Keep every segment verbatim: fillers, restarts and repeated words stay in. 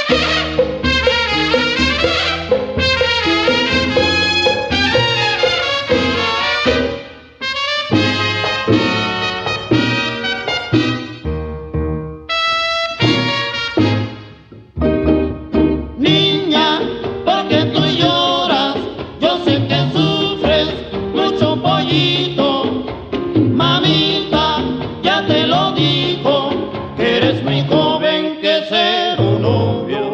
Mamita, ya te lo dijo, que eres muy joven que ser un novio.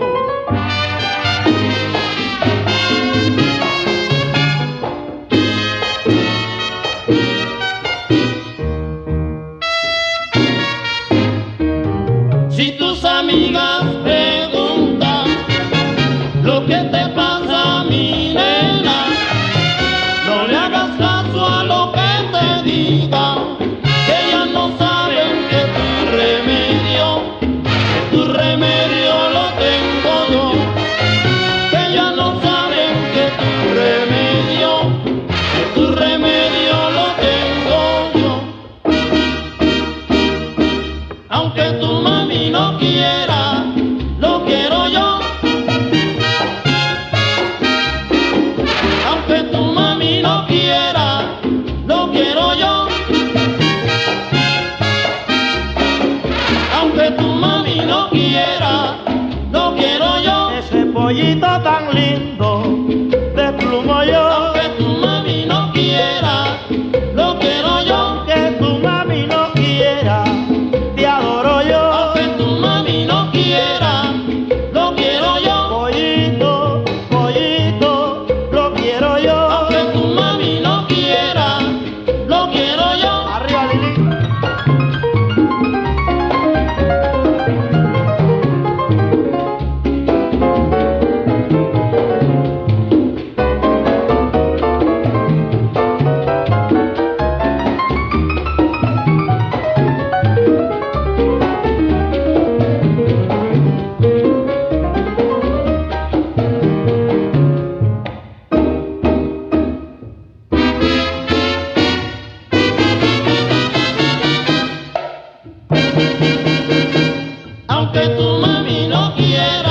Si tus amigas preguntan lo que te pasa, mi nena, no le hagas caso a lo que te digan, que ellas no saben que tu remedio, que tu remedio lo tengo yo, que ellas no saben que tu remedio, que tu remedio lo tengo yo. Aunque tu mami no quiera, lo quiero yo. Aunque tu mami no quiera, lo quiero yo. Aunque tu mami no quiera, lo quiero yo. Ese pollito tan lindo, desplumo yo. Aunque tu mami no quiera, lo quiero yo. Aunque tu mami no quiera, te adoro yo. Aunque tu mami no quiera, lo quiero yo. Pollito, pollito, lo quiero yo. Aunque tu mami no quiera, lo quiero yo. Arriba, Lili. Aunque tu mami no quiera.